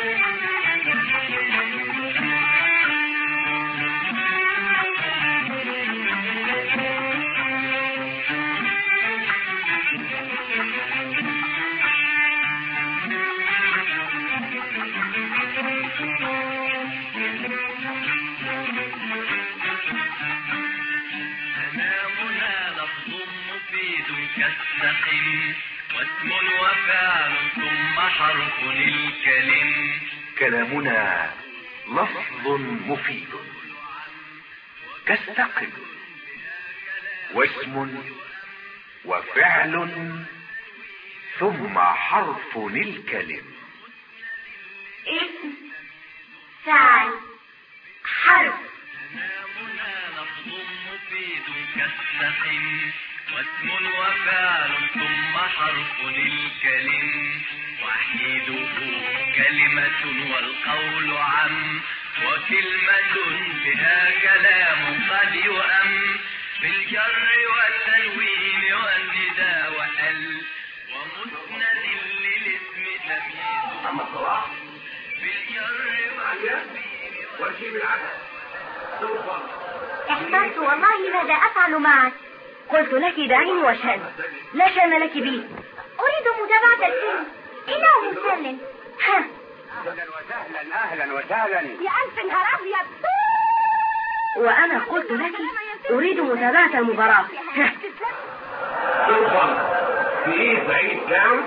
واسم وفعل ثم حرف الكلم. كلامنا لفظ مفيد كالثقل، واسم وفعل ثم حرف الكلم. اسم، فعل، حرف. كلامنا لفظ مفيد كالثقل، واسم وفعل ثم حرف الكلم. وحيده كلمة والقول عم، وكلمة بها كلام قد يؤم. بالجر والتنوين والنداء وال، ومسند للاسم تمييز. أما الصلاة بالجر والتنوين وجيب العدد. احترت والله ماذا أفعل معك. قلت لك دعيني واشهد، لا شأن لك بي. أريد متابعة الفيلم، إنه مسلم. ها، اهلا وسهلا اهلا وسهلا. يا ألف نهار أبيض. وأنا قلت لك أريد متابعة المباراة. ها، في ايه بعيد كام؟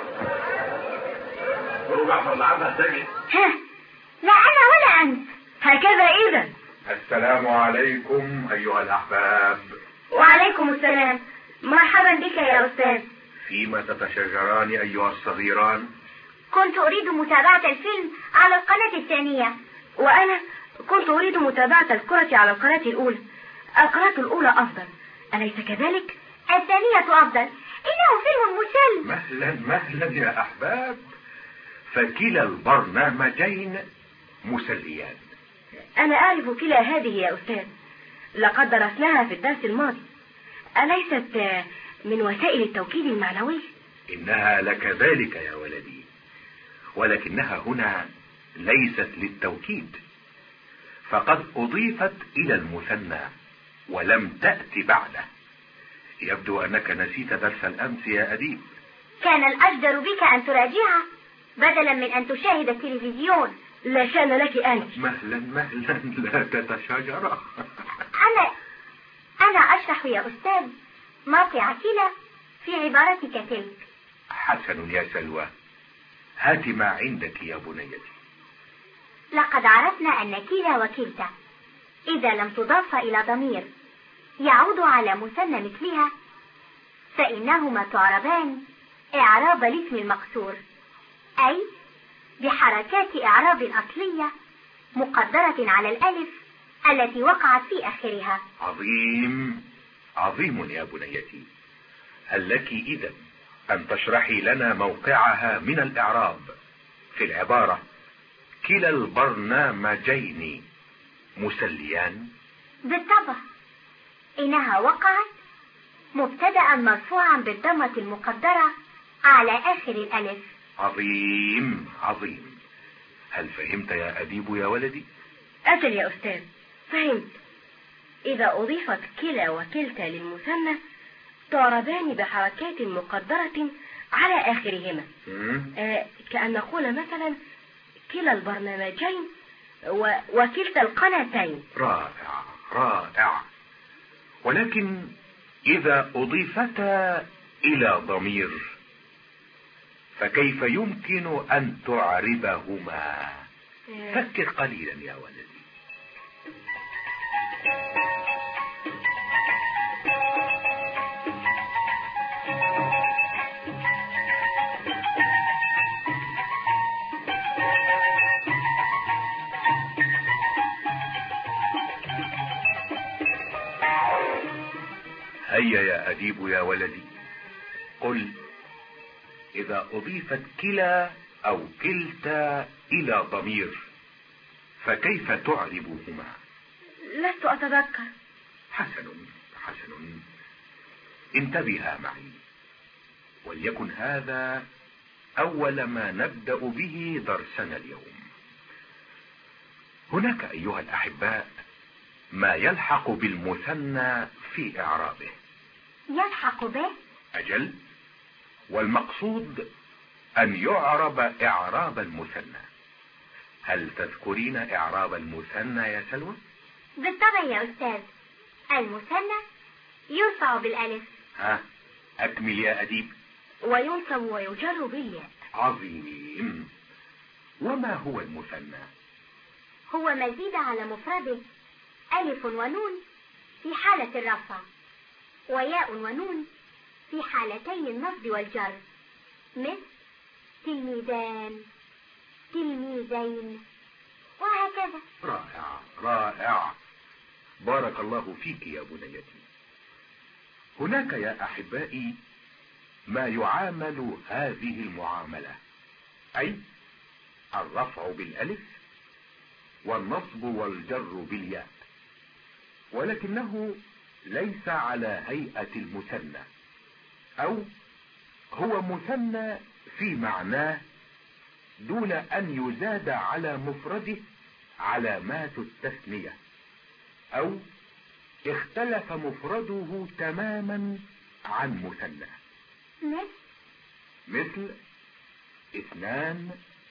ورجع فضلعتها سجد. ها، لا أنا ولا أنت. هكذا إذا. السلام عليكم أيها الأحباب. وعليكم السلام. مرحبا بك يا أستاذ. فيما تتشاجران أيها الصغيران؟ كنت أريد متابعة الفيلم على القناة الثانية. وأنا كنت أريد متابعة الكرة على القناة الأولى. القناة الأولى أفضل، أليس كذلك؟ الثانية أفضل، إنه فيلم مسلي. مهلا مهلا يا أحباب، فكلا البرنامجين مسليان. أنا أعرف كلا هذه يا أستاذ، لقد درسناها في الدرس الماضي. أليست من وسائل التوكيد المعنوي؟ إنها لكذلك يا ولدي، ولكنها هنا ليست للتوكيد، فقد أضيفت إلى المثنى ولم تأتي بعده. يبدو أنك نسيت درس الأمس يا أديب. كان الأجدر بك أن تراجعها بدلا من أن تشاهد التلفزيون. لا شأن لك أنت. مهلا مهلا، لا تتشاجرا. أنا أشرح يا أستاذ موقع كلا في عبارتك تلك. حسن يا سلوى، هات ما عندك يا بنيتي. لقد عرفنا أن كلا وكلتا إذا لم تضاف إلى ضمير يعود على مثنى مثلها فإنهما تعربان إعراب الاسم المقصور، أي بحركات إعراب أصلية مقدرة على الألف التي وقعت في آخرها. عظيم عظيم يا بنيتي. هل لك إذن أن تشرحي لنا موقعها من الإعراب في العبارة كلا البرنامجين مسليان؟ بالطبع، إنها وقعت مبتدأ مرفوعا بالضمة المقدرة على آخر الألف. عظيم عظيم. هل فهمت يا أديب يا ولدي؟ أجل يا أستاذ، فهمت. إذا أضيفت كلا وكلتا للمثنى تعربان بحركات مقدرة على آخرهما. كأن نقول مثلا كلا البرنامجين وكلتا القناتين. رائع رائع. ولكن إذا أضيفتا إلى ضمير فكيف يمكن أن تعربهما؟ فكر قليلا يا ولدي. هيا يا أديب يا ولدي، قل إذا أضيفت كلا أو كلتا إلى ضمير فكيف تعربهما؟ لست أتذكر. حسن حسن، انتبها معي، وليكن هذا أول ما نبدأ به درسنا اليوم. هناك أيها الأحباء ما يلحق بالمثنى في إعرابه. يلحق به؟ أجل، والمقصود أن يعرب إعراب المثنى. هل تذكرين إعراب المثنى يا سلوى؟ بالطبع يا أستاذ. المثنى يرفع بالألف. ها، أكمل يا أديب. وينصب ويجر بالياء. عظيم. وما هو المثنى؟ هو مزيد على مفرده ألف ونون في حالة الرفع، وياء ونون في حالتي النصب والجر، مثل تلميذان، تلميذين، وهكذا. رائع رائع، بارك الله فيك يا بنيتي. هناك يا أحبائي ما يعامل هذه المعاملة، أي الرفع بالألف والنصب والجر بالياء، ولكنه ليس على هيئة المثنى، أو هو مثنى في معناه دون أن يزاد على مفرده علامات التثنية، أو اختلف مفرده تماما عن مثنى، مثل اثنان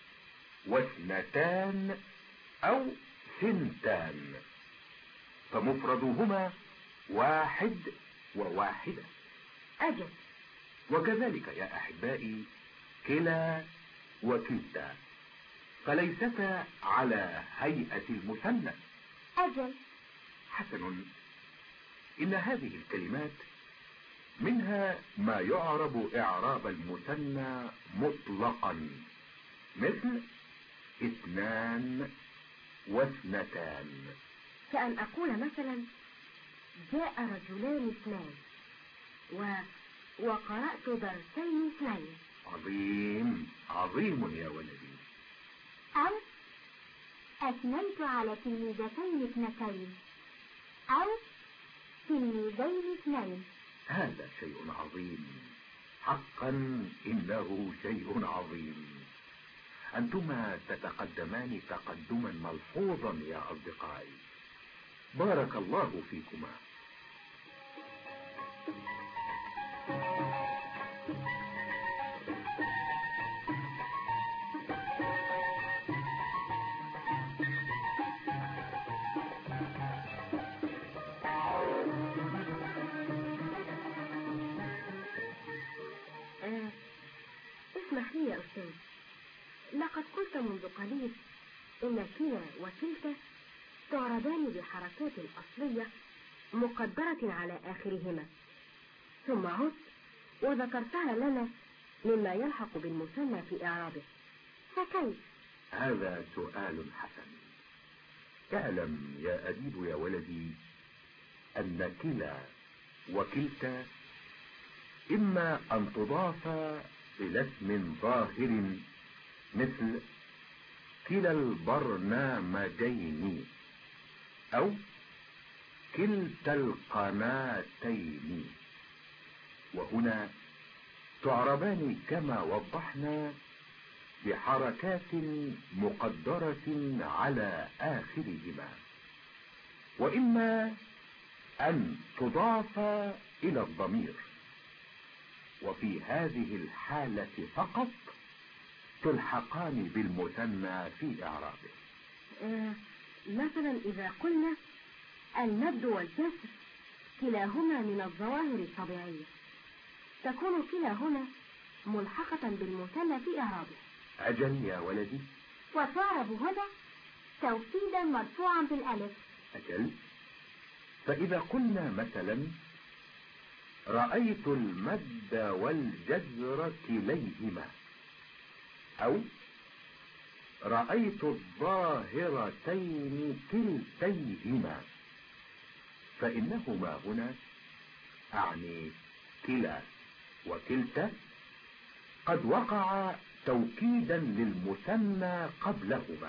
واثنتان أو ثنتان، فمفردهما واحد وواحدة. أجل. وكذلك يا أحبائي كلا وكلتا، فليستا على هيئة المثنى. أجل. حسن، إن هذه الكلمات منها ما يعرب إعراب المثنى مطلقا، مثل اثنان واثنتان. كأن أقول مثلا جاء رجلان اثنان، وقرأت درسين اثنين. عظيم عظيم يا ولدي. أو أثنيت على تلميذتين اثنتين، أو تلميذين اثنين. هذا شيء عظيم، حقا إنه شيء عظيم. أنتما تتقدمان تقدما ملحوظا يا أصدقائي، بارك الله فيكما. اسمح لي يا أستاذ، لقد قلت منذ قليل إن كلا وكلتا تعربان بحركات الأصلية مقدرة على آخرهما، ثم عدت وذكرتها لنا مما يلحق بالمثنى في إعرابه، فكيف؟ هذا سؤال حسن. اعلم يا أديب يا ولدي أن كلا وكلتا إما أن تضاف إلى اسم ظاهر مثل كلا البرنامجين، أو كلتا القناتين، وهنا تعربان كما وضحنا بحركات مقدرة على آخرهما، وإما أن تضاف إلى الضمير، وفي هذه الحالة فقط تلحقان بالمثنى في إعرابه. مثلا إذا قلنا المد والكسر كلاهما من الظواهر الطبيعية، تكون كلا هنا ملحقة بالمثنى في إعرابه. أجل يا ولدي. وتعرب هنا توكيدا مرفوعا بالألف. أجل. فإذا قلنا مثلا رأيت المد والجزر كليهما، أو رأيت الظاهرتين كلتيهما، فإنهما هنا أعني كلا وكلتا قد وقع توكيدا للمثنى قبلهما،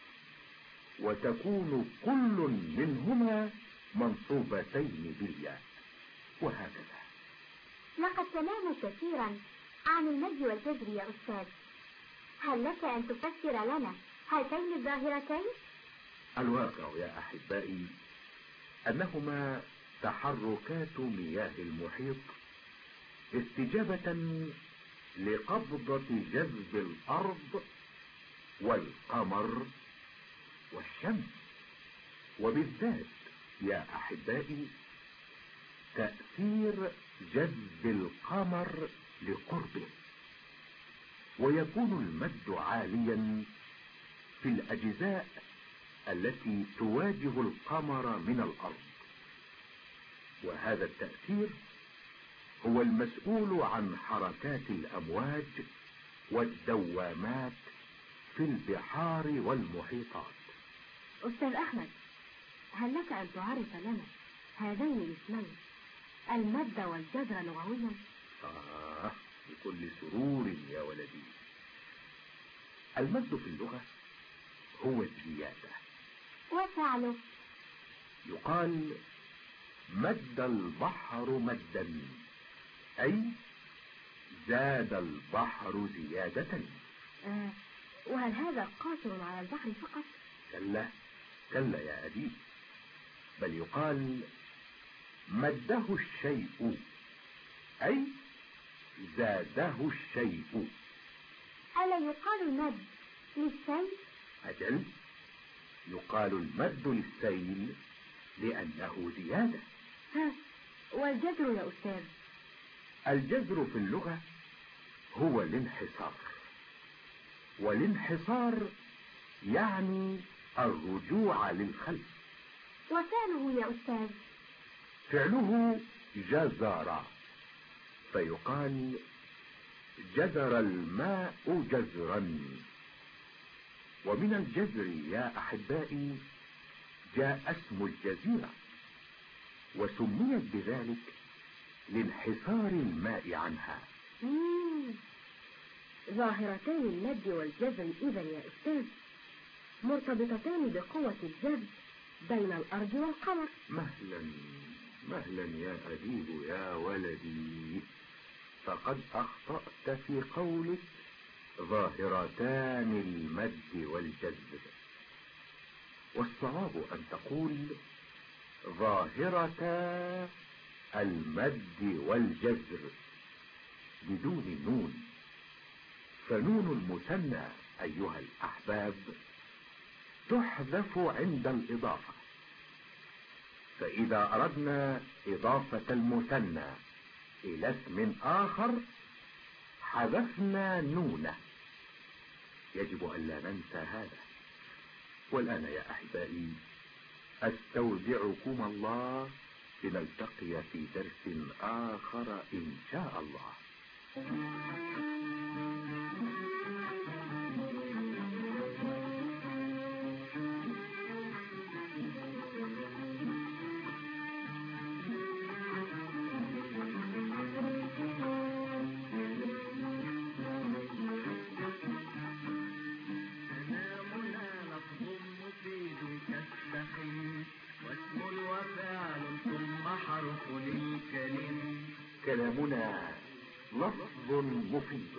وتكون كل منهما منصوبتين بالياء، وهكذا. لقد سمعنا كثيرا عن المد والجزر يا أستاذ، هل لك أن تفسر لنا هاتين الظاهرتين؟ الواقع يا أحبائي أنهما تحركات مياه المحيط استجابة لقبضة جذب الأرض والقمر والشمس، وبالذات يا أحبائي تأثير جذب القمر لقربه، ويكون المد عاليا في الأجزاء التي تواجه القمر من الأرض، وهذا التأثير هو المسؤول عن حركات الأمواج والدوامات في البحار والمحيطات. أستاذ أحمد، هل لك أن تعرف لنا هذين الاسمين المد والجزر لغويا؟ بكل سرور يا ولدي. المد في اللغة هو الزيادة. وفعله؟ يقال مد البحر مدا، أي زاد البحر زيادة. وهل هذا قاصر على البحر فقط؟ كلا كلا يا أديب، بل يقال مده الشيء، أي زاده الشيء. ألا يقال المد للسيل؟ أجل، يقال المد للسيل لأنه زيادة. والجزر يا أستاذ؟ الجزر في اللغة هو الانحسار، والانحسار يعني الرجوع للخلف. وفعله يا أستاذ؟ فعله جزر، فيقال جزر الماء جزرا. ومن الجزر يا أحبائي جاء اسم الجزيرة، وسميت بذلك لانحسار الماء عنها. ظاهرتان المد والجزر إذا يا أستاذ مرتبطتان بقوة الجذب بين الأرض والقمر. مهلا مهلا يا أديب يا ولدي، فقد أخطأت في قولك ظاهرتان المد والجذب، والصواب أن تقول ظاهرتا المد والجزر بدون النون، فنون المثنى أيها الأحباب تحذف عند الإضافة، فإذا أردنا إضافة المثنى إلى اسم آخر حذفنا نونه، يجب أن لا ننسى هذا. والآن يا أحبائي أستودعكم الله، لنلتقي في درس آخر إن شاء الله. واسم وفعل ثم حرف للكلم. كلامنا لفظ مفيد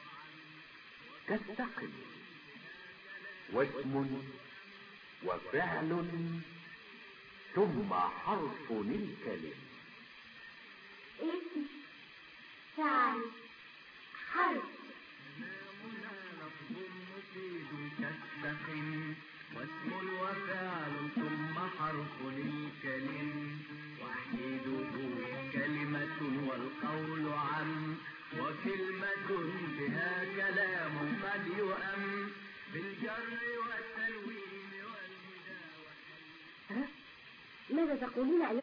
كالسقم، واسم وفعل ثم حرف للكلم. اسم، فعل، حرف. كلامنا لفظ مفيد كالسقم، واسم وفعل ثم حرف للكلم. وحيده كلمة والقول عم، وكلمة بها كلام قد يؤم، بالجر والتنوين والنداء. ماذا تقولون أيها